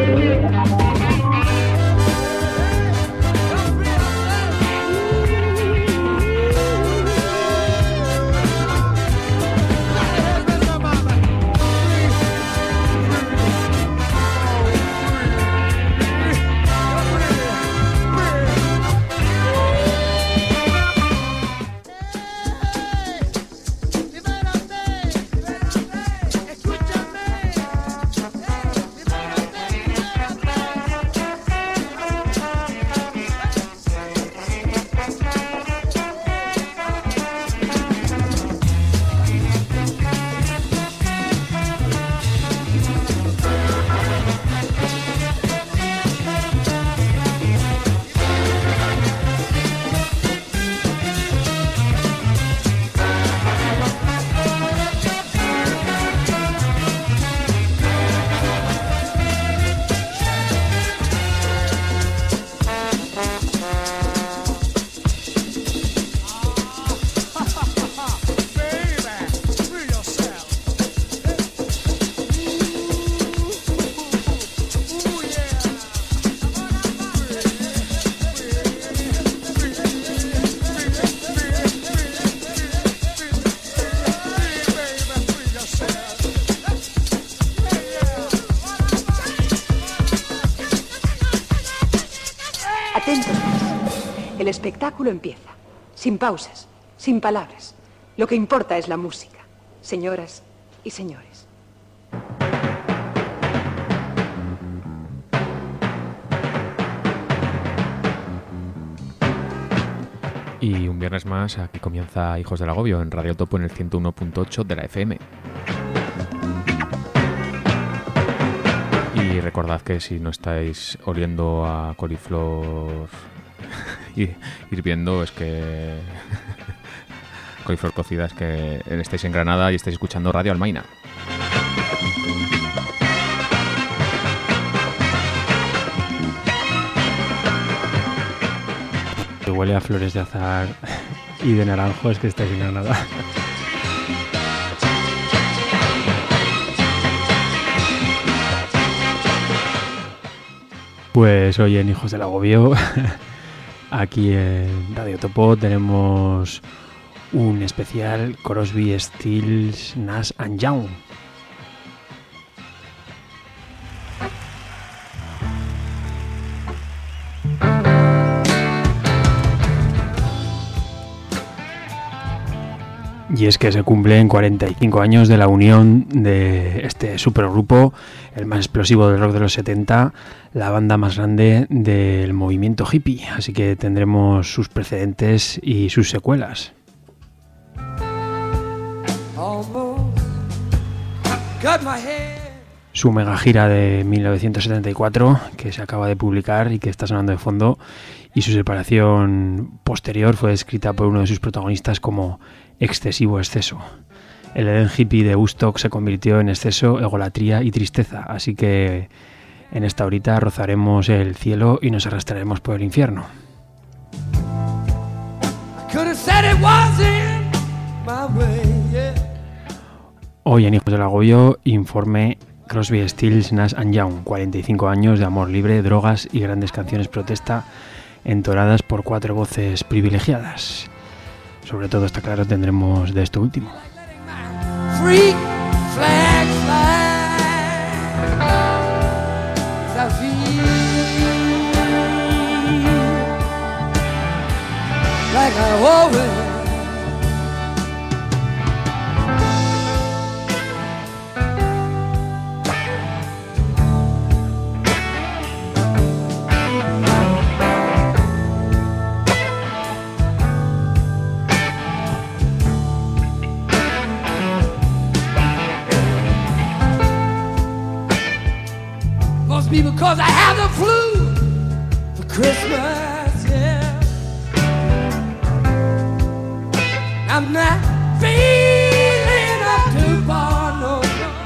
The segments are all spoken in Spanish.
Atentos. El espectáculo empieza. Sin pausas, sin palabras. Lo que importa es la música. Señoras y señores. Y un viernes más, aquí comienza Hijos del Agobio en Radio Topo en el 101.8 de la FM. Y recordad que si no estáis oliendo a coliflor hirviendo, es que... coliflor cocida, es que estáis en Granada y estáis escuchando Radio Almaina. Que huele a flores de azahar y de naranjo, es que estáis en Granada. Pues hoy en Hijos del Agobio, aquí en Radio Topo, tenemos un especial Crosby, Stills, Nash & Young. Y es que se cumplen 45 años de la unión de este supergrupo, el más explosivo del rock de los 70, la banda más grande del movimiento hippie, así que tendremos sus precedentes y sus secuelas. Su mega gira de 1974, que se acaba de publicar y que está sonando de fondo, y su separación posterior fue descrita por uno de sus protagonistas como excesivo exceso. El Edén hippie de Woodstock se convirtió en exceso, egolatría y tristeza, así que en esta horita rozaremos el cielo y nos arrastraremos por el infierno. Hoy en Hijos del Agobio, informe Crosby, Stills, Nash & Young, 45 años de amor libre, drogas y grandes canciones protesta entonadas por 4 voces privilegiadas. Sobre todo, está claro, tendremos de esto último. Free flag me because I have the flu for Christmas, yeah. I'm not feeling up to par, no.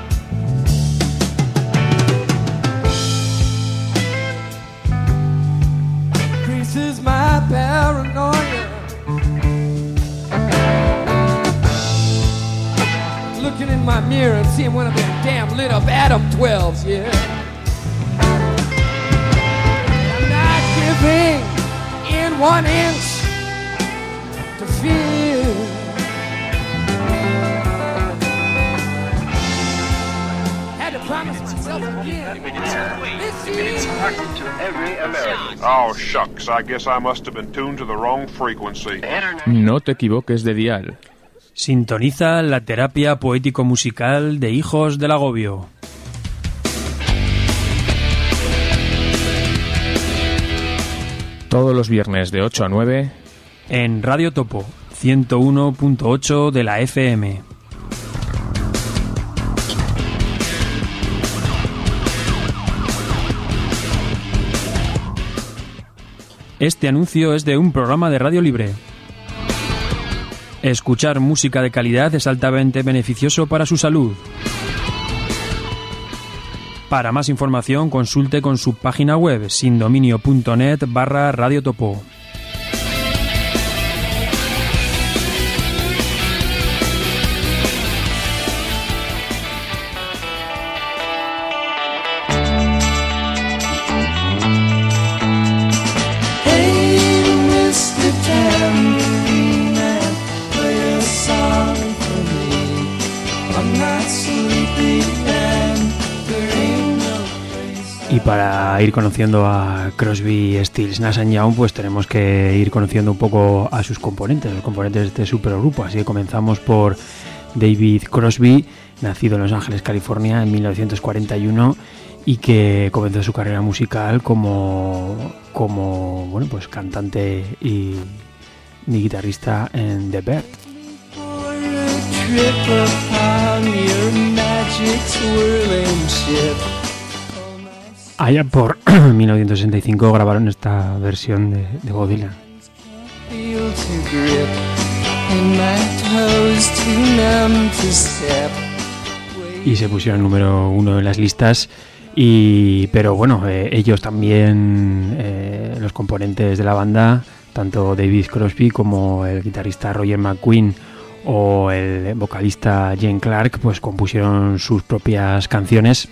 Increases my paranoia. Looking in my mirror and seeing one of them damn lit up Adam 12s, yeah. everything in 1 inch to feel. Had to promise myself again. This Oh, shucks, I guess I must have been tuned to the wrong frequency. No te equivoques de dial. Sintoniza la terapia poético-musical de Hijos del Agobio. Todos los viernes de 8 a 9 en Radio Topo 101.8 de la FM. Este anuncio es de un programa de Radio Libre. Escuchar música de calidad es altamente beneficioso para su salud. Para más información, consulte con su página web sindominio.net/radiotopo. Y para ir conociendo a Crosby, Stills, Nash & Young, pues tenemos que ir conociendo un poco a sus componentes, los componentes de este supergrupo. Así que comenzamos por David Crosby, nacido en Los Ángeles, California, en 1941, y que comenzó su carrera musical como bueno, pues cantante y guitarrista en The Byrds. Allá por 1965 grabaron esta versión de Bob Dylan. Y se pusieron número 1 en las listas. Pero bueno, ellos también, los componentes de la banda, tanto David Crosby como el guitarrista Roger McGuinn o el vocalista Gene Clark, pues compusieron sus propias canciones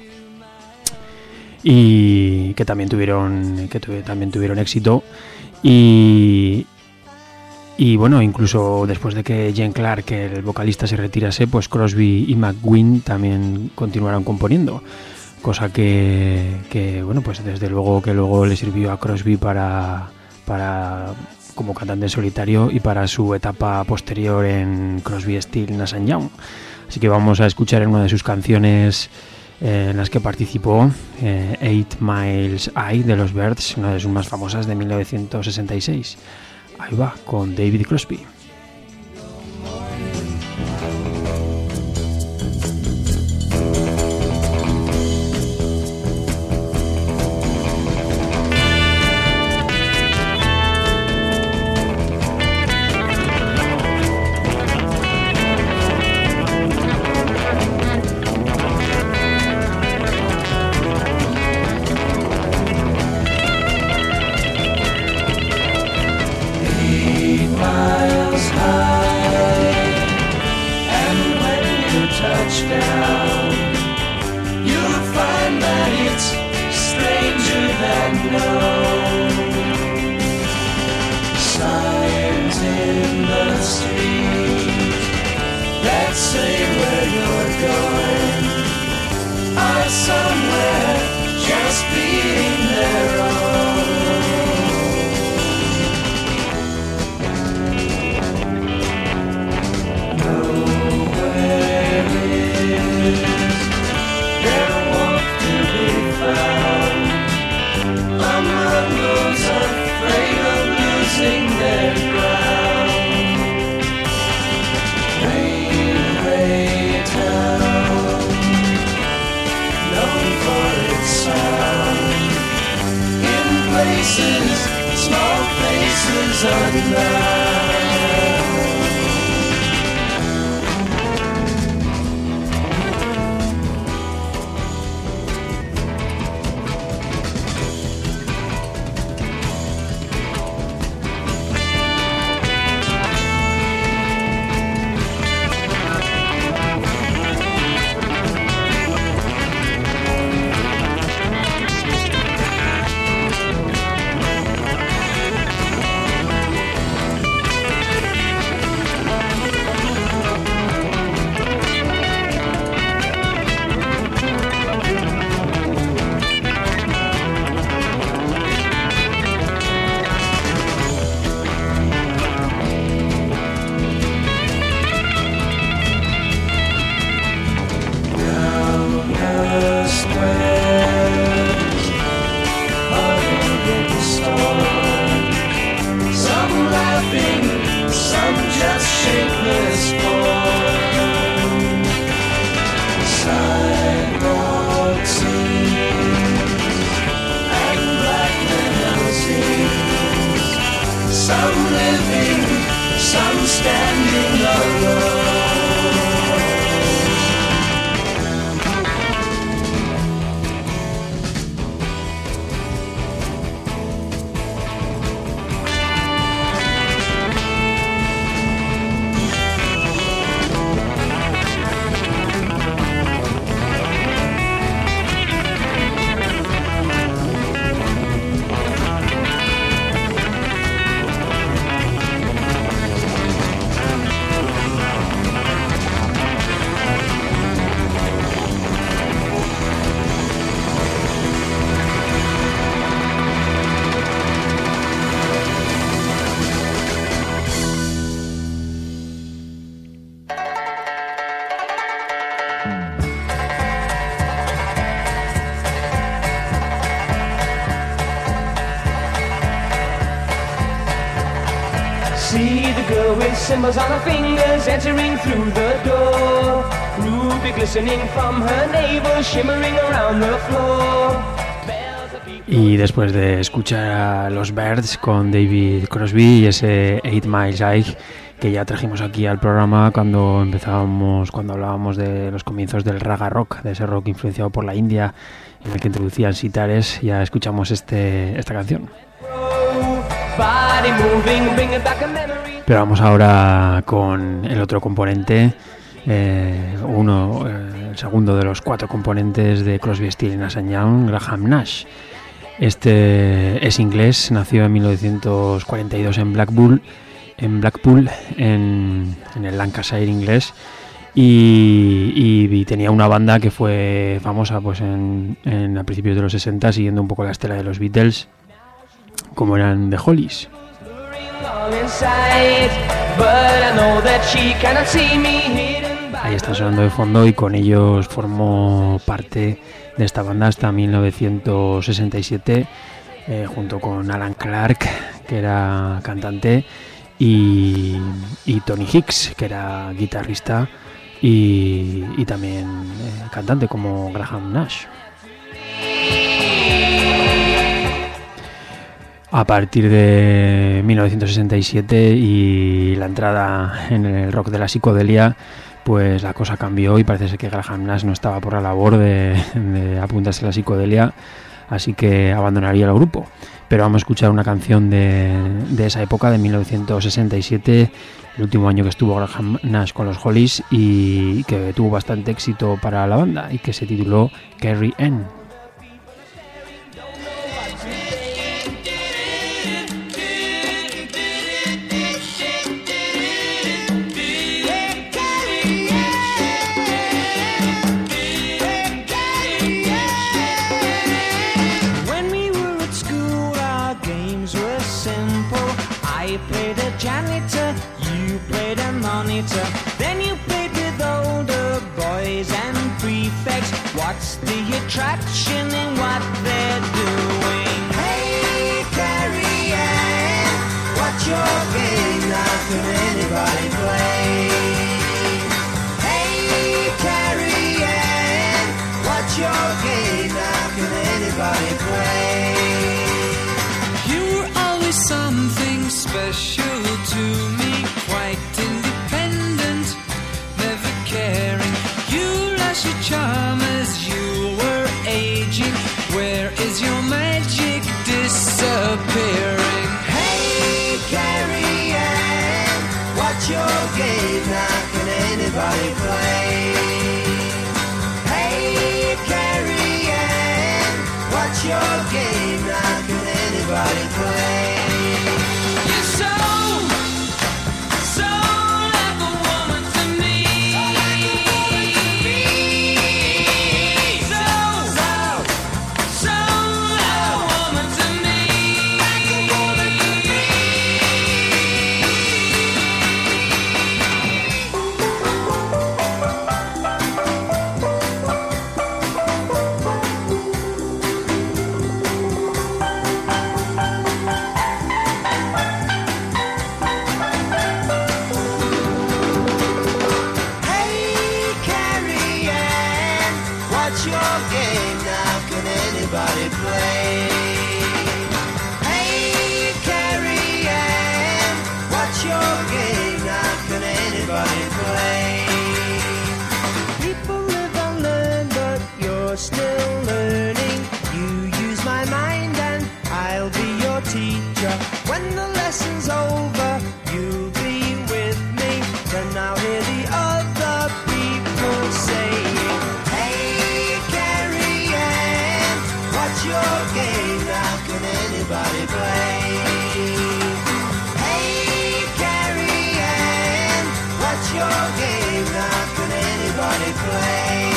y que también tuvieron éxito y bueno, incluso después de que Gene Clark, el vocalista, se retirase, pues Crosby y McGuinn también continuaron componiendo, cosa que bueno, pues desde luego que luego le sirvió a Crosby para como cantante en solitario y para su etapa posterior en Crosby, Stills, Nash & Young. Así que vamos a escuchar en una de sus canciones en las que participó, 8 Miles High de los Byrds, una de sus más famosas, de 1966. Ahí va, con David Crosby. some living, some standing alone. See the girl with symbols on her fingers entering through the door. Ruby glistening from her navel, shimmering around the floor. Y después de escuchar a los Byrds con David Crosby y ese 8 Mile High que ya trajimos aquí al programa cuando hablábamos de los comienzos del raga rock, de ese rock influenciado por la India, en el que introducían sitares, ya escuchamos esta canción. Pero vamos ahora con el otro componente, el segundo de los 4 componentes de Crosby, Stills Nash & Young, Graham Nash. Este es inglés, nació en 1942 en Blackpool, en el Lancashire inglés, y tenía una banda que fue famosa pues a principios de los 60, siguiendo un poco la estela de los Beatles, como eran The Hollies. Ahí está sonando de fondo y con ellos formó parte de esta banda hasta 1967, junto con Alan Clark, que era cantante, y Tony Hicks, que era guitarrista y también cantante como Graham Nash. A partir de 1967 y la entrada en el rock de la psicodelia, pues la cosa cambió y parece ser que Graham Nash no estaba por la labor de apuntarse a la psicodelia, así que abandonaría el grupo. Pero vamos a escuchar una canción de esa época, de 1967, el último año que estuvo Graham Nash con los Hollies y que tuvo bastante éxito para la banda y que se tituló Carrie Ann. Then you played with older boys and prefects. What's the attraction in what they're doing? Hey, Carrie Ann, what's your game? Now can anybody play? Hey, Carrie Ann, what's your game? Now can anybody play? You were always something special to me, quite independent, never caring. You lost your charm as you were aging. Where is your magic disappearing? Hey, Carrie Ann, what's your game? Now can anybody play? Hey, Carrie Ann, what's your game? Now can anybody play? Anybody play? Hey, Carrie Ann, anybody play? People live and learn, but you're still learning. You use my mind and I'll be your teacher. When the lesson's over, you'll be with me. Then I'll hear the other people saying, hey, Carrie Ann, what's your game? How can anybody play? Hey, Carrie Ann, what's your game? How can anybody play?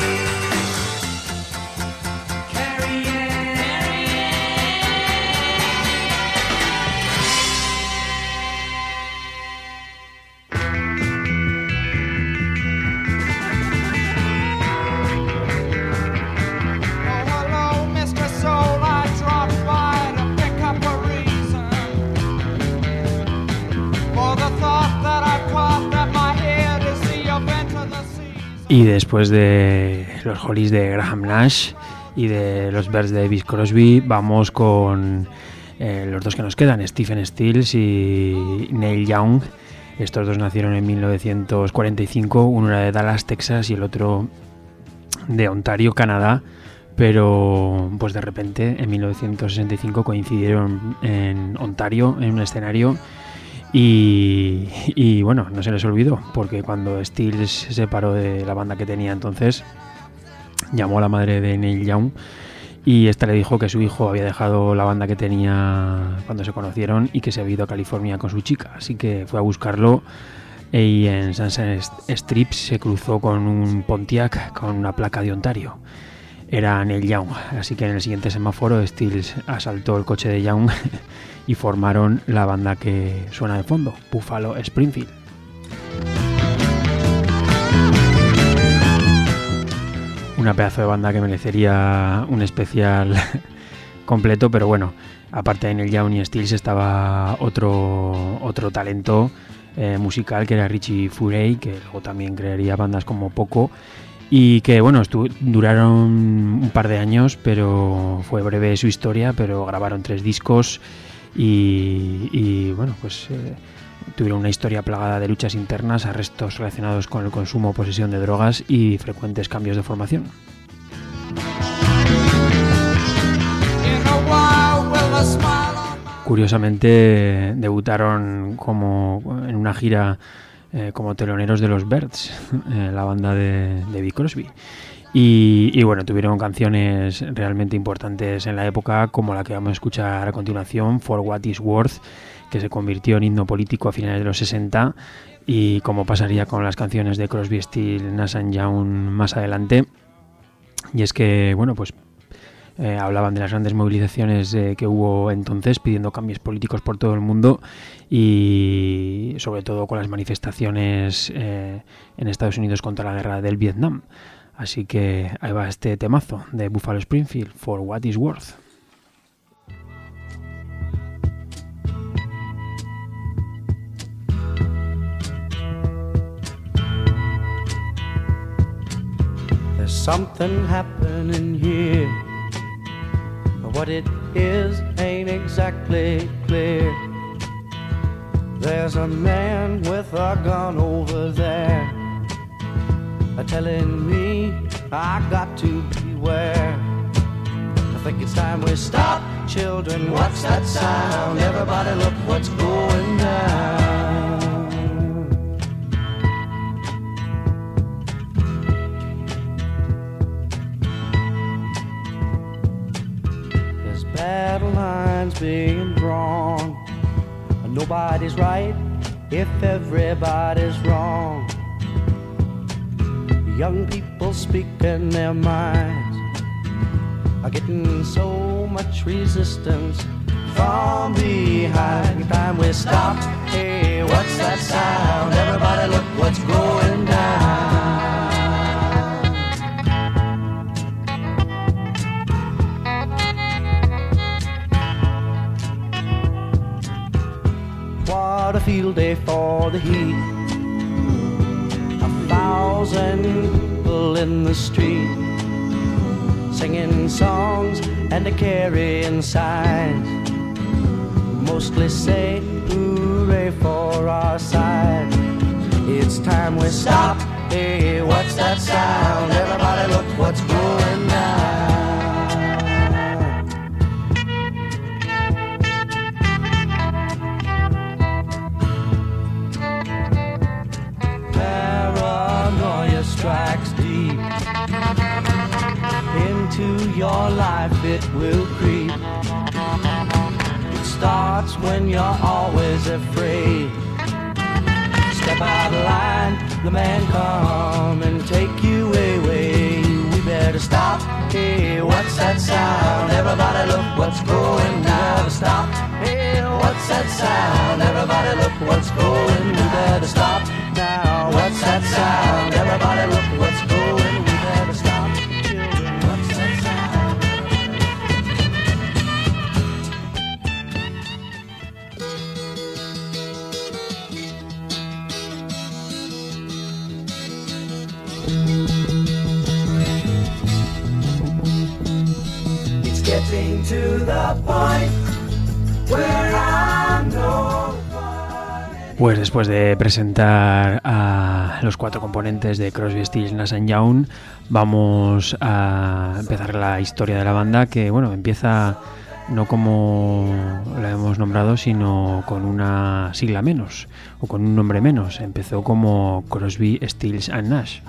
Y después de los Hollies de Graham Nash y de los Byrds de David Crosby, vamos con los dos que nos quedan, Stephen Stills y Neil Young. Estos dos nacieron en 1945, uno era de Dallas, Texas, y el otro de Ontario, Canadá, pero pues de repente en 1965 coincidieron en Ontario en un escenario. Y bueno, no se les olvidó, porque cuando Stills se separó de la banda que tenía entonces, llamó a la madre de Neil Young y esta le dijo que su hijo había dejado la banda que tenía cuando se conocieron y que se había ido a California con su chica, así que fue a buscarlo y en Sunset Strip se cruzó con un Pontiac con una placa de Ontario. Era Neil Young, así que en el siguiente semáforo Stills asaltó el coche de Young y formaron la banda que suena de fondo, Buffalo Springfield. Una pedazo de banda que merecería un especial completo, pero bueno, aparte de Neil Young y Stills estaba otro talento musical que era Richie Furay, que luego también crearía bandas como Poco y que bueno, duraron un par de años, pero fue breve su historia, pero grabaron 3 discos y bueno, pues tuvieron una historia plagada de luchas internas, arrestos relacionados con el consumo o posesión de drogas y frecuentes cambios de formación. Curiosamente debutaron como en una gira como teloneros de los Byrds, la banda de David Crosby. Y bueno, tuvieron canciones realmente importantes en la época, como la que vamos a escuchar a continuación, For What It's Worth, que se convirtió en himno político a finales de los 60, y como pasaría con las canciones de Crosby, Stills, Nash & Young más adelante. Y es que, bueno, pues hablaban de las grandes movilizaciones que hubo entonces, pidiendo cambios políticos por todo el mundo, y sobre todo con las manifestaciones en Estados Unidos contra la guerra del Vietnam. Así que ahí va este temazo de Buffalo Springfield, For What It's Worth. There's something happening here, but what it is ain't exactly clear. There's a man with a gun over there, telling me I got to beware. I think it's time we stop, children. What's that sound? Everybody look what's going down. There's battle lines being drawn. Nobody's right if everybody's wrong. Young people speaking their minds are getting so much resistance from behind. Time we stopped. Hey, what's that sound? Everybody look what's going down. What a field day for the heat. 1,000 people in the street, singing songs and carrying signs, mostly say hooray for our side. It's time we stop. Hey, what's that sound? Everybody look what's going down. Paranoia strikes deep into your life, it will creep. It starts when you're always afraid. Step out of line, the man come and take you away. We better stop. Hey, what's that sound? Everybody look what's going down. We better stop. Hey, what's that sound? Everybody look what's going. We better stop now. What's that sound? Everybody look what's going. We better stop. Children, what's that sound? It's getting to the point where I'm no. Pues después de presentar a los 4 componentes de Crosby, Stills, Nash & Young, vamos a empezar la historia de la banda, que bueno, empieza no como la hemos nombrado, sino con una sigla menos, o con un nombre menos. Empezó como Crosby, Stills & Nash.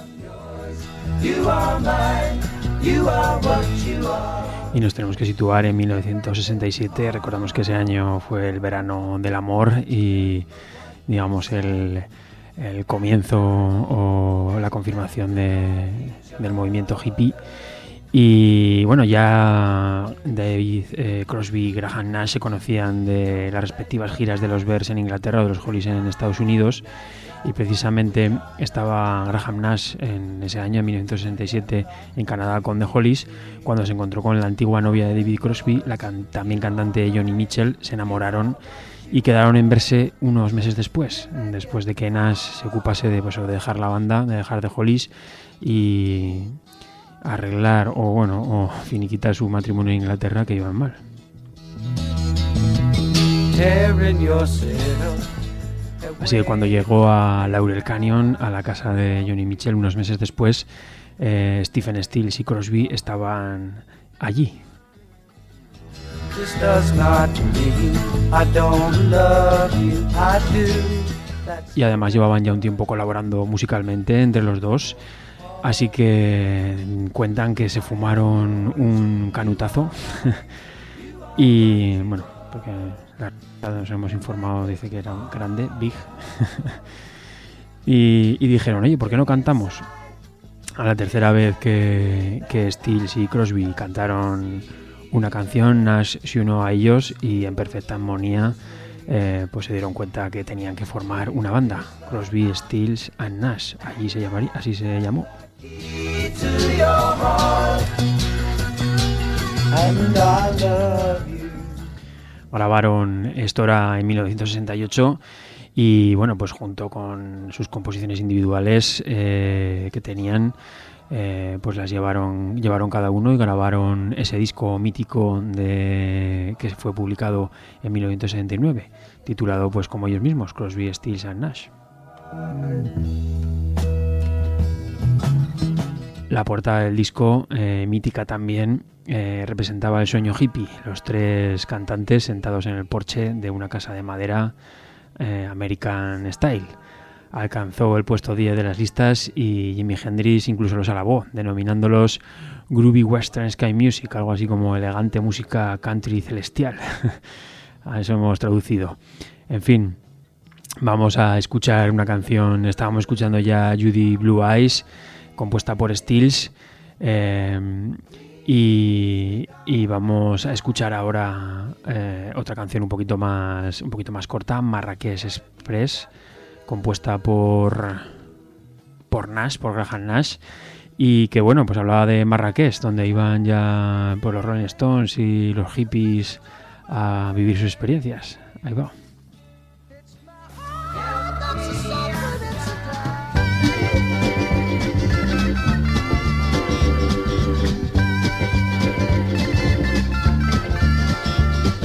Y nos tenemos que situar en 1967. Recordamos que ese año fue el verano del amor y, digamos, el comienzo o la confirmación del movimiento hippie. Y bueno, ya David Crosby y Graham Nash se conocían de las respectivas giras de los Bears en Inglaterra o de los Hollies en Estados Unidos. Y precisamente estaba Graham Nash en ese año, en 1967, en Canadá con The Hollies, cuando se encontró con la antigua novia de David Crosby, la también cantante Joni Mitchell. Se enamoraron y quedaron en verse unos meses después de que Nash se ocupase de dejar la banda, de dejar The Hollies y arreglar o finiquitar su matrimonio en Inglaterra, que iban mal. Así que cuando llegó a Laurel Canyon, a la casa de Joni Mitchell, unos meses después, Stephen Stills y Crosby estaban allí. Y además llevaban ya un tiempo colaborando musicalmente entre los dos, así que cuentan que se fumaron un canutazo y bueno, porque nos hemos informado, dice que era grande, big. y dijeron, oye, ¿por qué no cantamos? A la tercera vez que Stills y Crosby cantaron una canción, Nash se unió a ellos y en perfecta armonía pues se dieron cuenta que tenían que formar una banda, Crosby, Stills and Nash. Así se llamó. Grabaron esto era en 1968 y bueno, pues junto con sus composiciones individuales que tenían, pues las llevaron cada uno y grabaron ese disco mítico que fue publicado en 1969, titulado pues como ellos mismos, Crosby, Stills and Nash. La portada del disco, mítica también, representaba el sueño hippie, los 3 cantantes sentados en el porche de una casa de madera American Style. Alcanzó el puesto 10 de las listas y Jimi Hendrix incluso los alabó, denominándolos Groovy Western Sky Music, algo así como elegante música country celestial. A eso hemos traducido. En fin, vamos a escuchar una canción. Estábamos escuchando ya Judy Blue Eyes, compuesta por Stills, y vamos a escuchar ahora otra canción un poquito más corta, Marrakech Express, compuesta por Nash, por Graham Nash, y que bueno, pues hablaba de Marrakech, donde iban ya por los Rolling Stones y los hippies a vivir sus experiencias. Ahí va.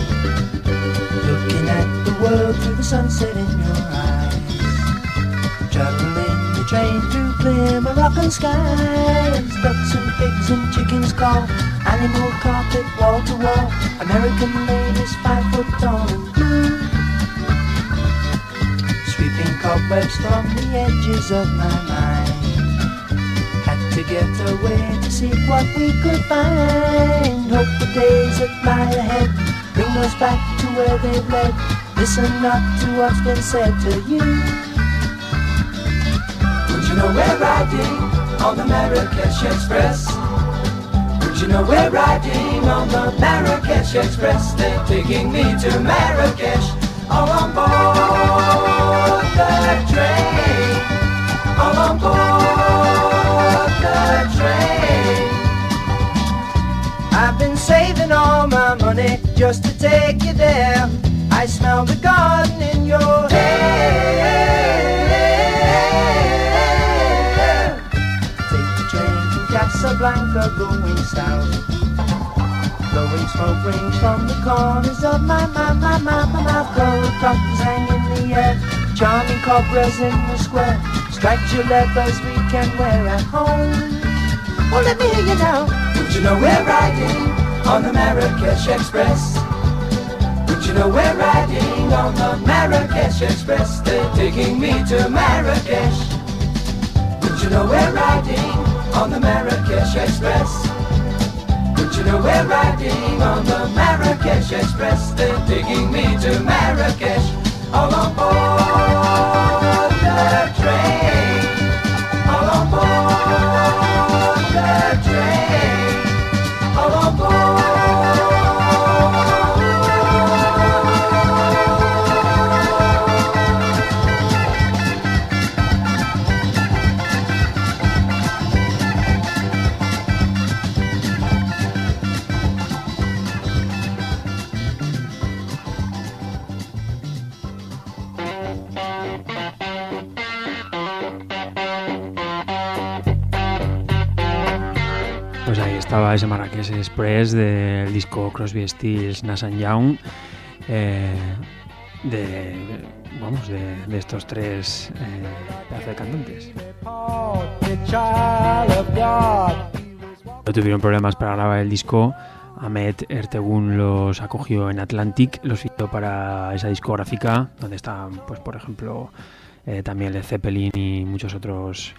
Looking at the world through the sunset in your eyes, journey through clear Moroccan skies. Ducks and pigs and chickens call, animal carpet wall to wall. American ladies 5 foot tall and blue, sweeping cobwebs from the edges of my mind. Had to get away to see what we could find. Hope the days that lie ahead bring us back to where they've led. Listen not to what's been said to you. Don't you know we're riding on the Marrakesh Express? Don't you know we're riding on the Marrakesh Express? They're taking me to Marrakesh, all on board the train, all on board the train. I've been saving all my money just to take you there. I smell the garden in your hair. Take the train to Casablanca going south. Blowing smoke rings from the corners of my mouth. Gold buttons hang in the air, charming cobras in the square. Striped leathers we can wear at home. Well, let me hear you now. Don't you know we're riding on the Marrakesh Express? Don't you know we're riding on the Marrakesh Express? They're taking me to Marrakesh. Don't you know we're riding on the Marrakesh Express? Don't you know we're riding on the Marrakesh Express? They're taking me to Marrakesh, all on board the train, all on board the train, all on board. Pues ahí estaba ese Marrakech Express del disco Crosby, Stills, Nash & Young, de estos tres pedazos de cantantes. No tuvieron problemas para grabar el disco. Ahmed Ertegun los acogió en Atlantic, los fichó para esa discográfica, donde están, pues por ejemplo, también Led Zeppelin y muchos otros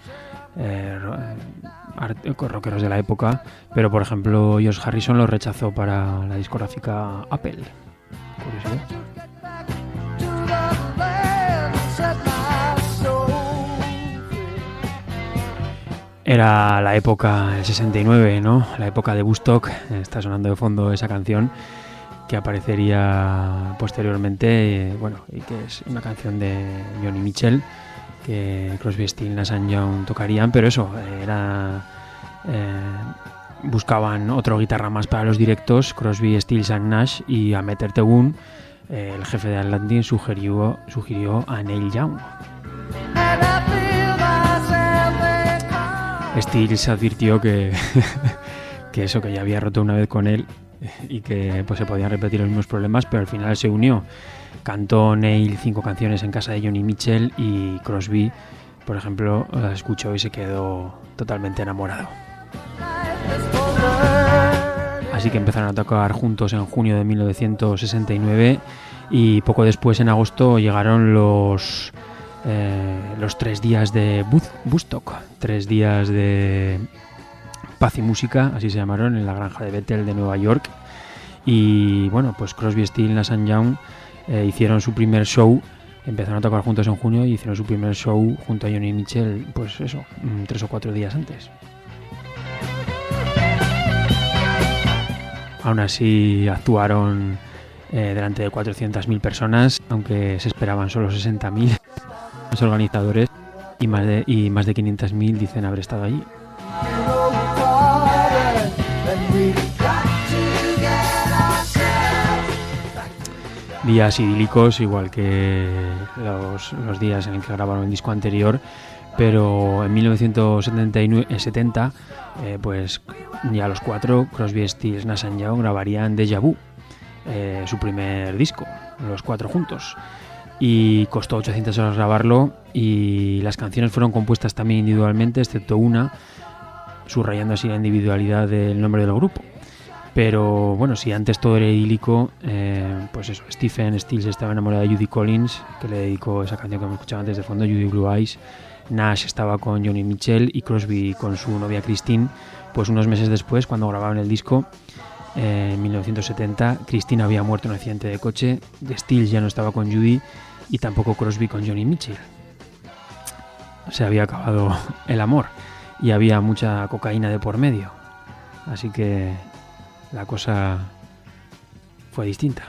rockeros de la época, pero por ejemplo George Harrison lo rechazó para la discográfica Apple. Curiosidad. Era la época, el 69, ¿no? La época de Woodstock. Está sonando de fondo esa canción que aparecería posteriormente, y que es una canción de Joni Mitchell que Crosby, Stills, Nash & Young tocarían, pero eso, buscaban otro guitarra más para los directos. Crosby, Stills and Nash, y Ahmed Ertegun, el jefe de Atlantic, sugirió a Neil Young. Stills advirtió que eso, que ya había roto una vez con él y que pues se podían repetir los mismos problemas, pero al final se unió. Cantó Neil 5 canciones en casa de Joni Mitchell y Crosby, por ejemplo, las escuchó y se quedó totalmente enamorado. Así que empezaron a tocar juntos en junio de 1969 y poco después, en agosto, llegaron los 3 días de Woodstock, 3 días de paz y música, así se llamaron, en la granja de Bethel de Nueva York. Y bueno, pues Crosby, Stills, Nash & Young hicieron su primer show, empezaron a tocar juntos en junio y hicieron su primer show junto a Joni Mitchell, pues eso, 3 o 4 días antes. Aún así actuaron delante de 400.000 personas, aunque se esperaban solo 60.000. Los organizadores y más de 500.000 dicen haber estado allí. Días idílicos, igual que los días en el que grabaron el disco anterior, pero en 1970 pues ya los 4, Crosby, Stills, Nash & Young, grabarían Deja Vu, su primer disco, los 4 juntos. y costó 800 horas grabarlo, y las canciones fueron compuestas también individualmente, excepto una, subrayando así la individualidad del nombre del grupo. Pero bueno, si antes todo era idílico, pues eso, Stephen Stills estaba enamorado de Judy Collins, que le dedicó esa canción que hemos escuchado antes de fondo, Judy Blue Eyes. Nash estaba con Joni Mitchell y Crosby con su novia Christine. Pues unos meses después, cuando grababan el disco, en 1970, Christine había muerto en un accidente de coche, Stills ya no estaba con Judy y tampoco Crosby con Joni Mitchell. Se había acabado el amor y había mucha cocaína de por medio, así que la cosa fue distinta.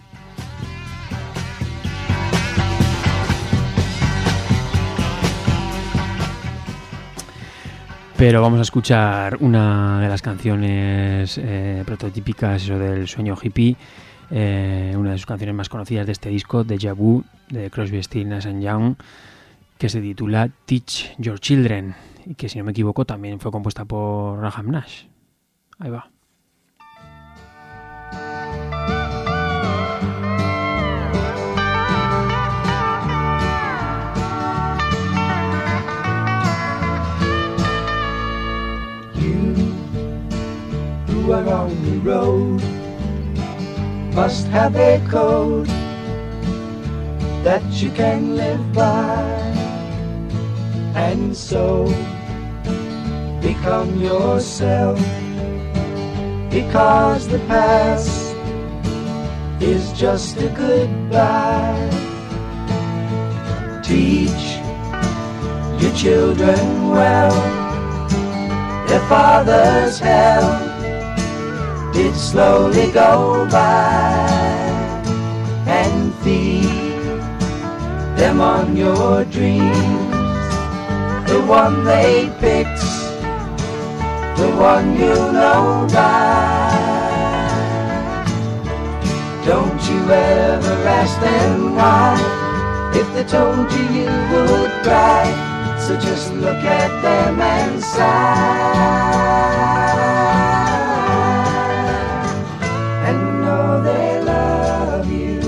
Pero vamos a escuchar una de las canciones prototípicas, eso del sueño hippie, una de sus canciones más conocidas de este disco, Deja Vu, de Crosby, Stills, Nash & Young, que se titula Teach Your Children, y que si no me equivoco también fue compuesta por Graham Nash. Ahí va. You are on the road, must have a code that you can live by, and so become yourself, because the past is just a goodbye. Teach your children well, their father's hell did slowly go by, and feed them on your dreams, the one they picked, the one you know by. Don't you ever ask them why, if they told you you would cry, so just look at them and sigh. They love you.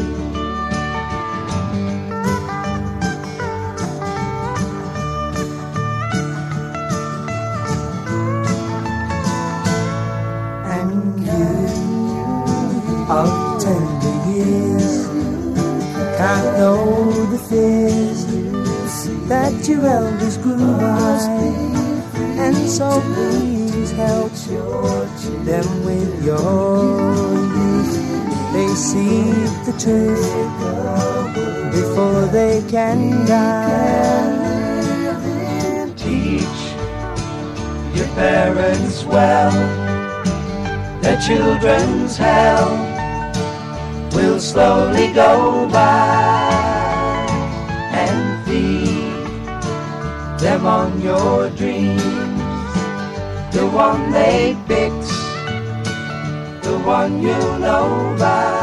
And you of tender years can't know the fears that your elders grew by, and so please help them with your youth. They seek the truth before they can die. Teach your parents well, their children's hell will slowly go by, and feed them on your dreams, the one they picked, the one you know by.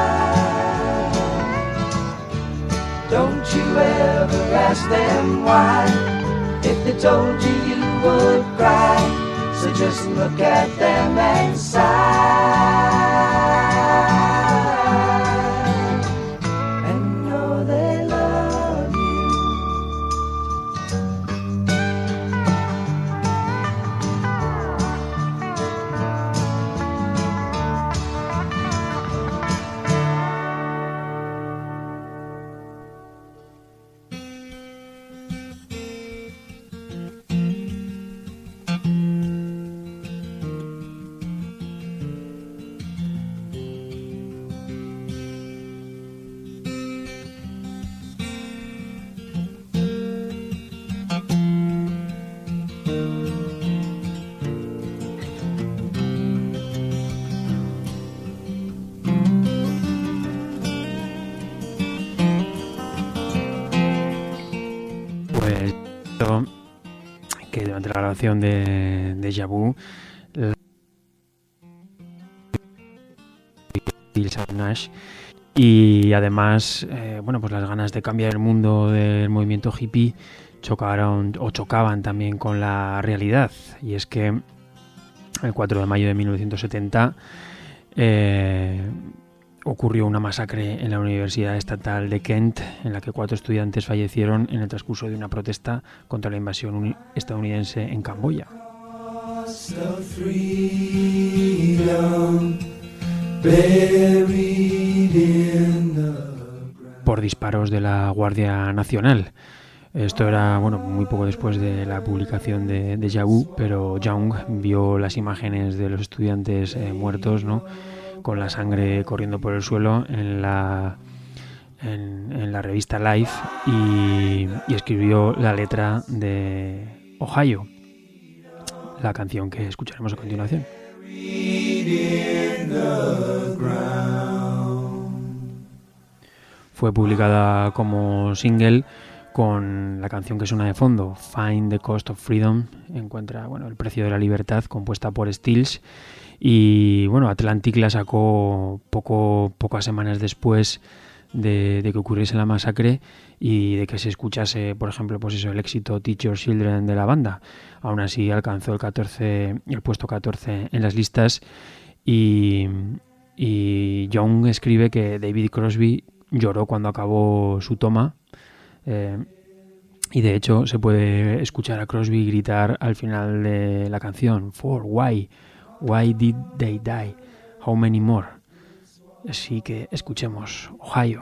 Don't you ever ask them why, if they told you you would cry, so just look at them and sigh, and know they love you. Que durante la grabación de Deja Vu, Nash, y además bueno, pues las ganas de cambiar el mundo del movimiento hippie chocaban también con la realidad, y es que el 4 de mayo de 1970 ocurrió una masacre en la Universidad Estatal de Kent, en la que 4 estudiantes fallecieron en el transcurso de una protesta contra la invasión estadounidense en Camboya. Por disparos de la Guardia Nacional. Esto era muy poco después de la publicación de Déjà Vu, pero Young vio las imágenes de los estudiantes muertos, ¿no?, con la sangre corriendo por el suelo en la revista Life y escribió la letra de Ohio, la canción que escucharemos a continuación. Fue publicada como single con la canción que suena de fondo, Find the Cost of Freedom, encuentra el precio de la libertad, compuesta por Stills. Y Atlantic la sacó pocas semanas después de que ocurriese la masacre y de que se escuchase, por ejemplo, el éxito Teach Your Children de la banda. Aún así alcanzó el puesto 14 en las listas y Young escribe que David Crosby lloró cuando acabó su toma. Y de hecho se puede escuchar a Crosby gritar al final de la canción: For why did they die? How many more? Así que escuchemos Ohio.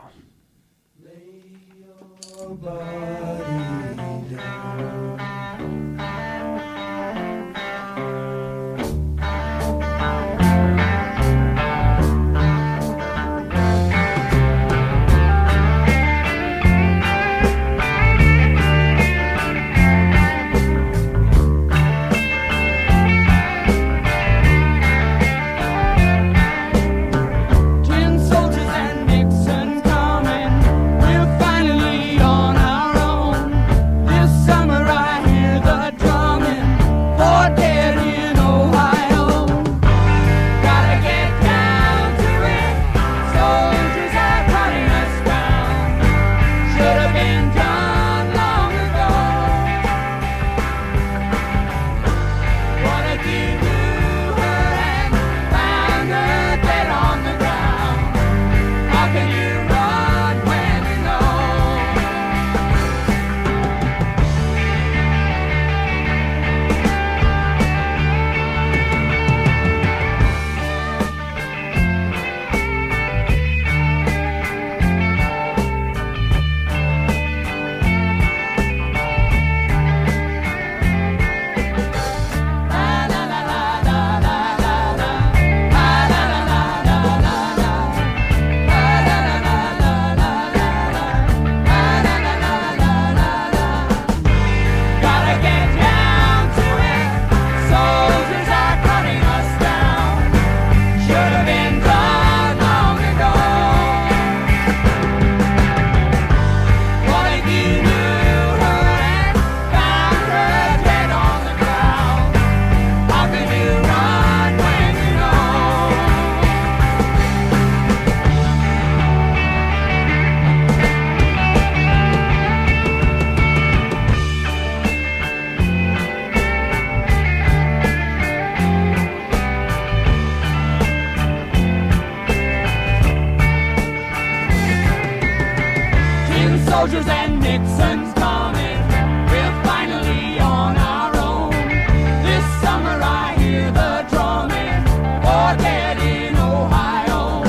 Soldiers and Nixon's coming. We're finally on our own. This summer I hear the drumming. Oh, dead in Ohio.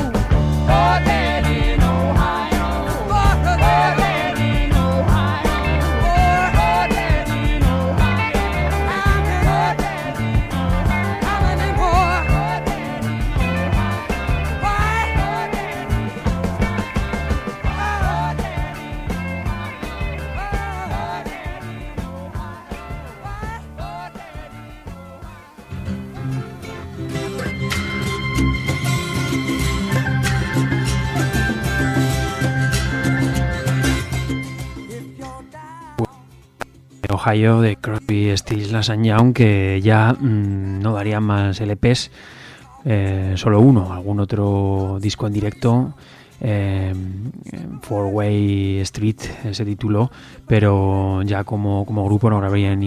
Oh, dead in Ohio. Oh, dead in Ohio. Oh, dead in Ohio. Oh, dead in Ohio. How many more? Oh, dead in Ohio. Why? Oh, dead in Ohio. Oh, dead Ohio de Crosby, Stills, Nash & Young, que ya no darían más LPs, solo uno, algún otro disco en directo, Four Way Street se tituló, pero ya como grupo no grabarían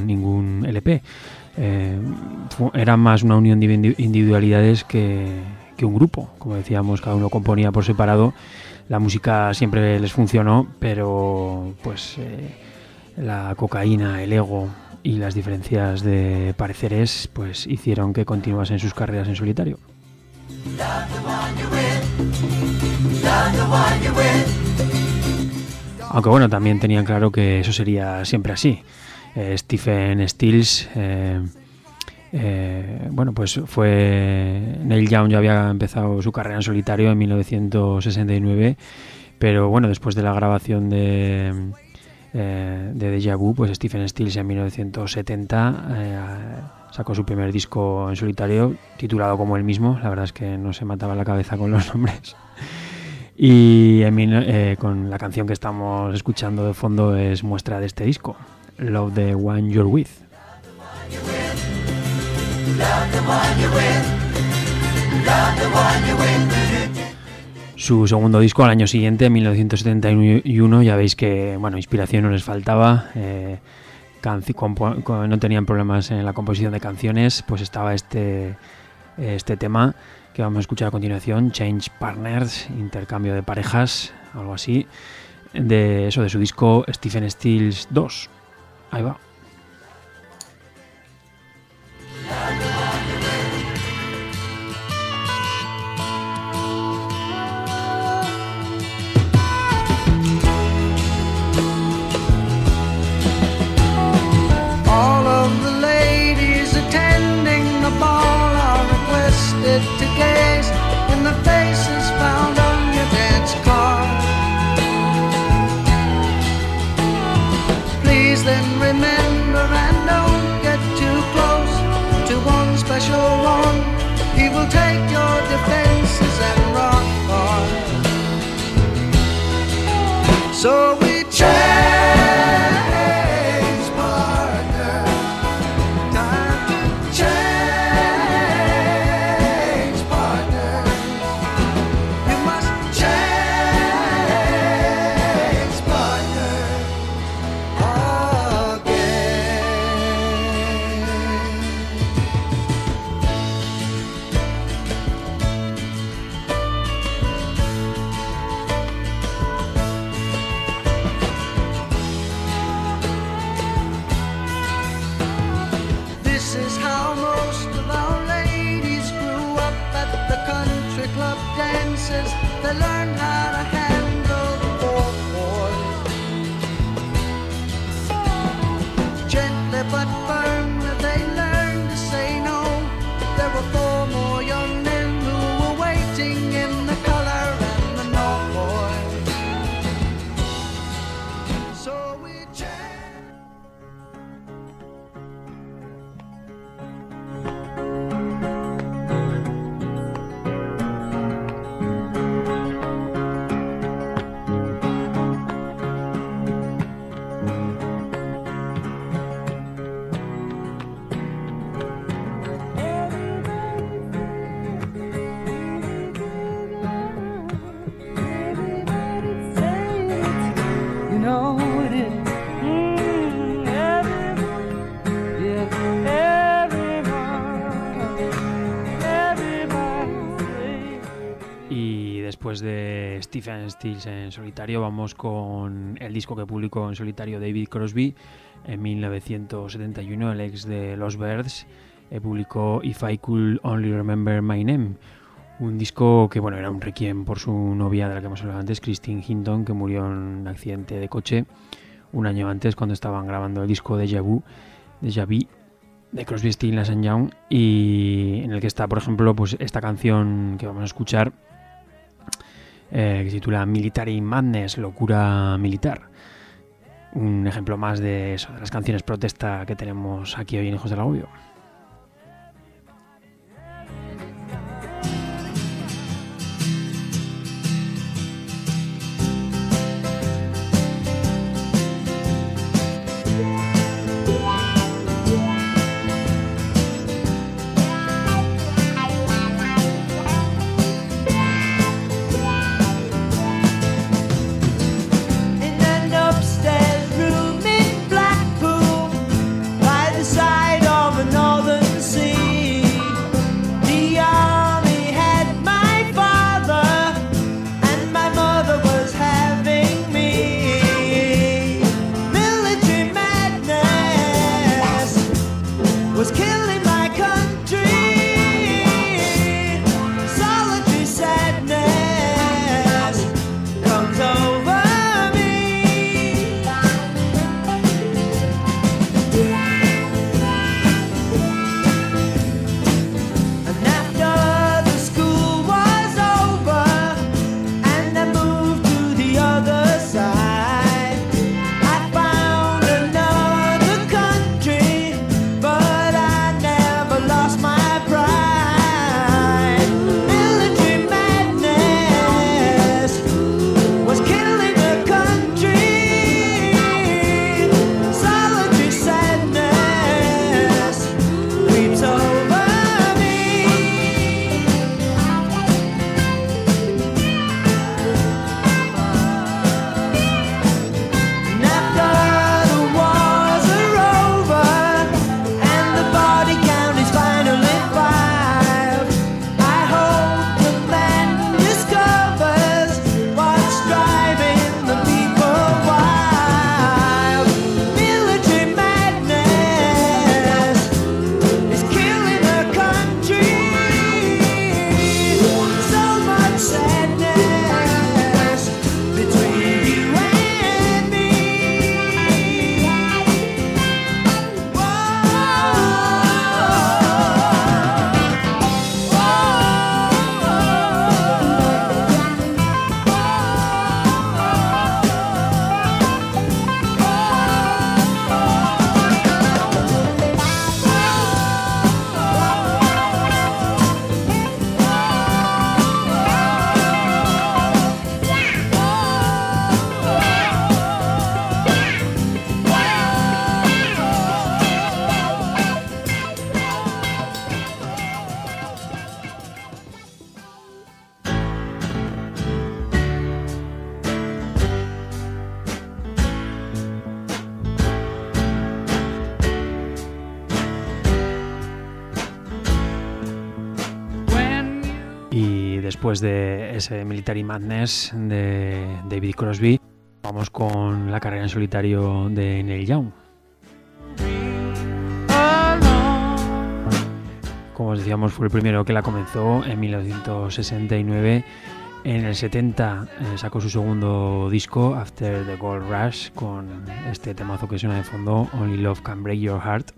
ningún LP. Era más una unión de individualidades que que un grupo. Como decíamos, cada uno componía por separado. La música siempre les funcionó, pero pues la cocaína, el ego y las diferencias de pareceres pues hicieron que continuasen sus carreras en solitario. Aunque bueno, también tenían claro que eso sería siempre así. Stephen Stills, bueno, pues Neil Young ya había empezado su carrera en solitario en 1969, pero bueno, después de la grabación de Deja Vu, pues Stephen Stills en 1970 sacó su primer disco en solitario, titulado como él mismo. La verdad es que no se mataba la cabeza con los nombres. Y con la canción que estamos escuchando de fondo es muestra de este disco, Love the One You're With. Su segundo disco al año siguiente, en 1971, ya veis que bueno, inspiración no les faltaba, no tenían problemas en la composición de canciones, pues estaba este tema que vamos a escuchar a continuación, Change Partners, intercambio de parejas, algo así, de su disco Stephen Stills 2. Ahí va. All of the ladies attending the ball are requested to gaze in the faces found on your dance card. Please then remember and don't get too close to one special one. He will take your defenses and rock hard. So we change partners. Time to change partners. You must change partners again. This is how most of our ladies grew up at the country club dances. They learned how to handle the boys. Gently but firmly they learned to say no. There were 4 more young men who were waiting in the color and the noise. So we changed. You know it is. Y después de Stephen Stills en solitario, vamos con el disco que publicó en solitario David Crosby en 1971, el ex de Los Byrds, publicó If I Could Only Remember My Name, un disco que bueno, era un requiem por su novia de la que hemos hablado antes, Christine Hinton, que murió en un accidente de coche un año antes cuando estaban grabando el disco Deja Vu de Crosby, Stills & Young, y en el que está, por ejemplo, pues esta canción que vamos a escuchar, que se titula Military Madness, locura militar. Un ejemplo más de eso, de las canciones protesta que tenemos aquí hoy en Hijos del Agobio. In an upstairs room in Blackpool, by the side of an old después de ese Military Madness de David Crosby, vamos con la carrera en solitario de Neil Young. Como os decíamos, fue el primero que la comenzó en 1969. En el 70 sacó su segundo disco, After the Gold Rush, con este temazo que suena de fondo, Only Love Can Break Your Heart.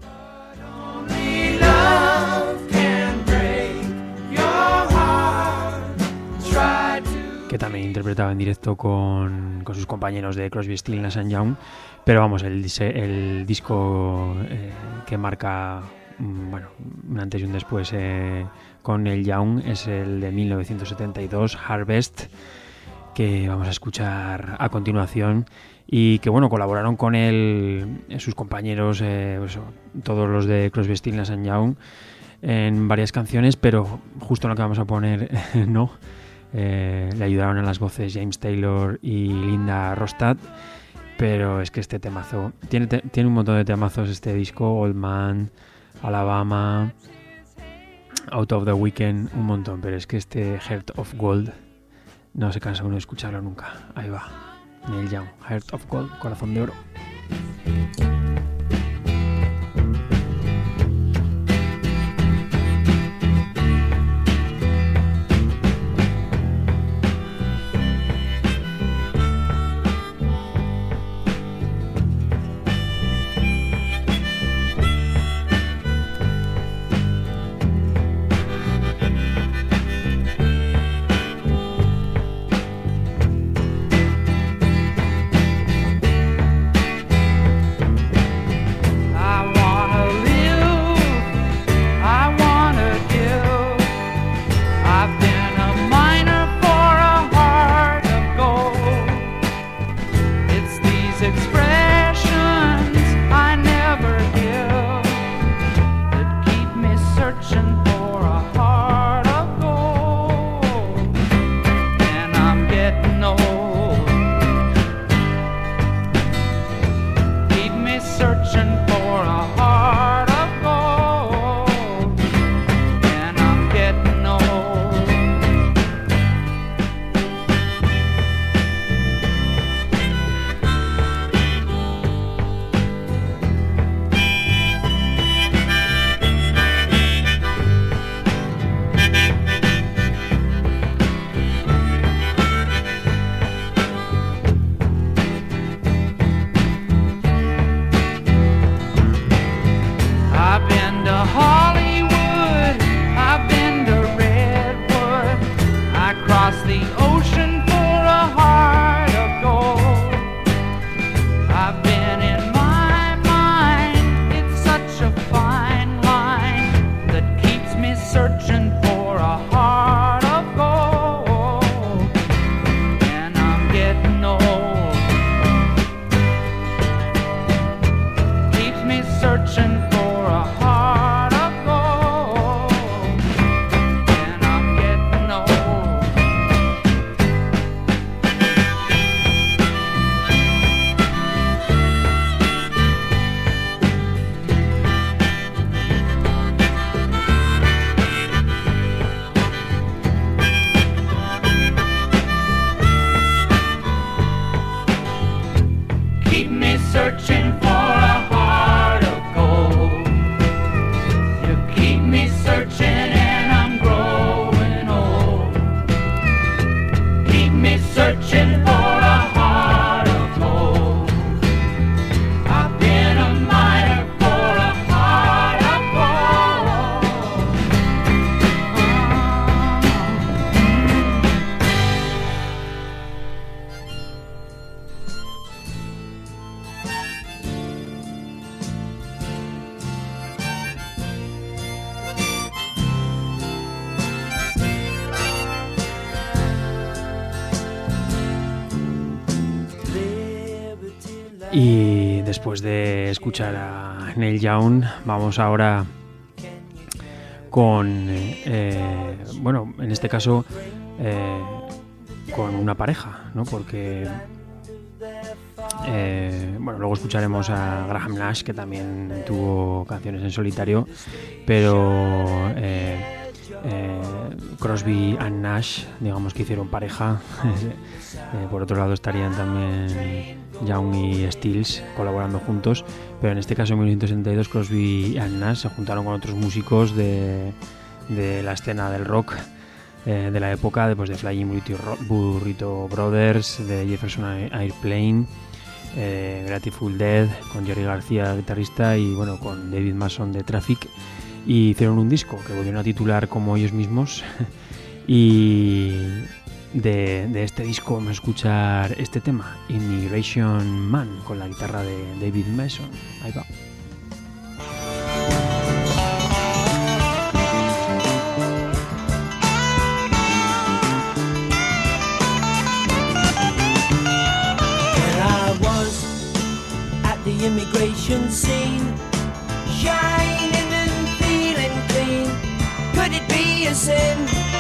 Que también interpretaba en directo con sus compañeros de Crosby, Stills, Nash & Young. Pero vamos, el disco que marca un antes y un después con el Young es el de 1972, Harvest, que vamos a escuchar a continuación, y que colaboraron con él sus compañeros, todos los de Crosby, Stills, Nash & Young, en varias canciones, pero justo en lo que vamos a poner no. Le ayudaron en las voces James Taylor y Linda Ronstadt, pero es que este temazo tiene un montón de temazos este disco, Old Man, Alabama, Out of the Weekend, un montón, pero es que este Heart of Gold no se cansa uno de escucharlo nunca. Ahí va, Neil Young, Heart of Gold, corazón de oro. Y después de escuchar a Neil Young, vamos ahora con, en este caso, con una pareja, ¿no? Porque, luego escucharemos a Graham Nash, que también tuvo canciones en solitario, pero Crosby and Nash, digamos que hicieron pareja. Por otro lado estarían también Young y Stills colaborando juntos, pero en este caso en 1962 Crosby and Nash se juntaron con otros músicos de la escena del rock de la época, después de Flying Burrito Brothers, de Jefferson Airplane, Grateful Dead, con Jerry García, guitarrista, y bueno, con David Mason de Traffic, y hicieron un disco que volvieron a titular como ellos mismos. Y de este disco vamos a escuchar este tema, Immigration Man, con la guitarra de David Mason. Ahí va. The immigration scene, shining and feeling clean. Could it be a sin?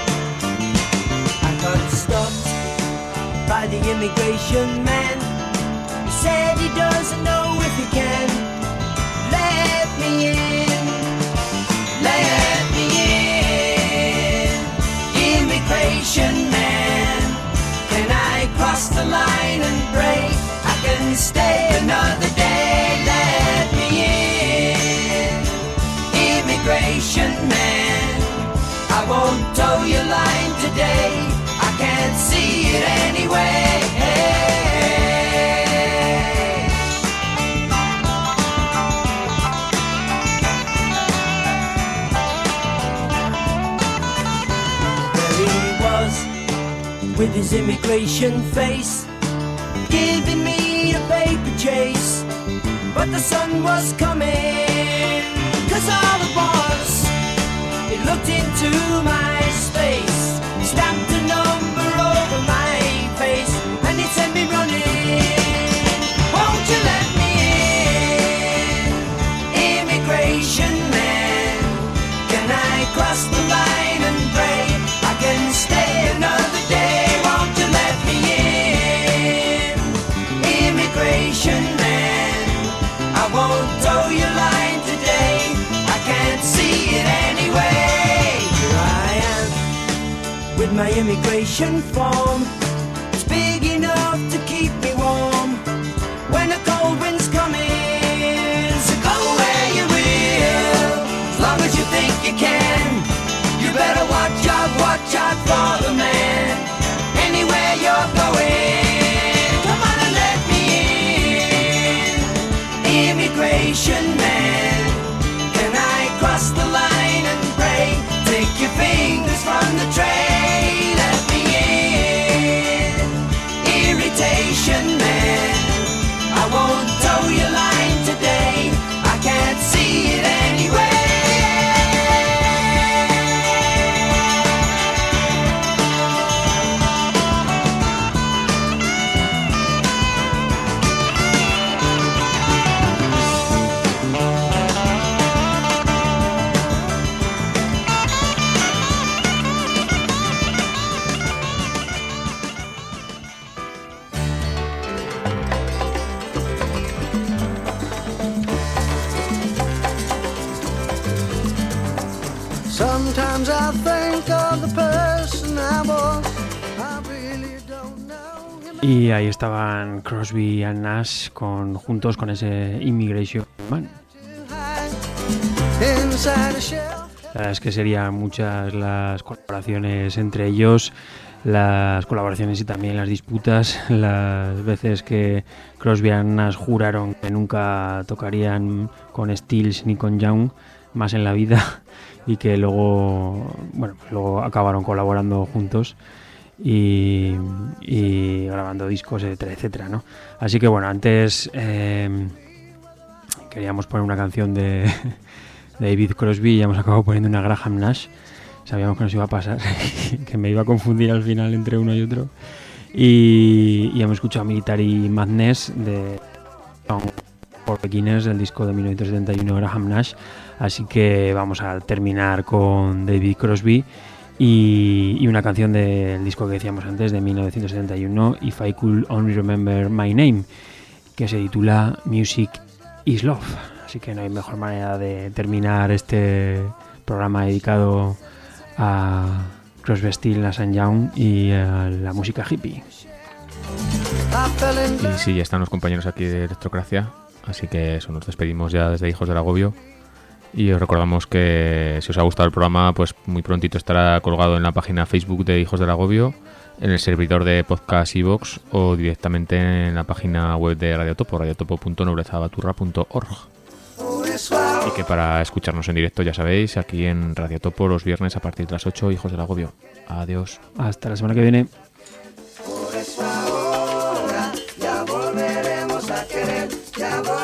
I got stopped by the immigration man. He said he doesn't know if he can let me in. Let me in, immigration man. Can I cross the line and break? I can stay another day. Let me in, immigration man. I won't toe your line today. I can't see it anyway. There he was with his immigration face, giving me a paper chase, but the sun was coming, 'cause all at once it looked into my space, stamped a number over my face, and it sent me running. Won't you let me in, immigration man? Can I cross the line and break? I can stay another day. Won't you let me in, immigration man? I won't toe your line today. I can't see it anyway. Here I am with my immigration form. It's big enough to keep me warm when a cold wind's coming. So go where you will, as long as you think you can. You better watch out for the man. Anywhere you're going, come on and let me in, immigration man. Can I cross the line and break? Take your fingers from the tray. Let me in, irritation man. I won't toe your line today. I can't see it anyway. Sometimes I think of the person I was. I really don't know. Y ahí estaban Crosby and Nash juntos con ese Immigration Man. Inside a shell. La verdad es que serían muchas las colaboraciones entre ellos, las colaboraciones y también las disputas, las veces que Crosby and Nash juraron que nunca tocarían con Stills ni con Young más en la vida, y que luego acabaron colaborando juntos y grabando discos, etcétera, etcétera, ¿no? Así que bueno, antes queríamos poner una canción de David Crosby y ya hemos acabado poniendo una Graham Nash. Sabíamos que nos iba a pasar, que me iba a confundir al final entre uno y otro. Y hemos escuchado Military Madness de For Beginners, del disco de 1971 Graham Nash. Así que vamos a terminar con David Crosby y una canción del disco que decíamos antes, de 1971, If I Could Only Remember My Name, que se titula Music is Love. Así que no hay mejor manera de terminar este programa dedicado a Crosby, Stills, St. Young y la música hippie. Y sí, ya están los compañeros aquí de Electrocracia, así que eso, nos despedimos ya desde Hijos del Agobio. Y os recordamos que si os ha gustado el programa, pues muy prontito estará colgado en la página Facebook de Hijos del Agobio, en el servidor de podcast iVoox o directamente en la página web de Radio Topo, radiotopo.noblezabaturra.org. Y que para escucharnos en directo, ya sabéis, aquí en Radio Topo los viernes a partir de las 8, Hijos del Agobio. Adiós. Hasta la semana que viene. Ya volveremos a querer, ya volveremos.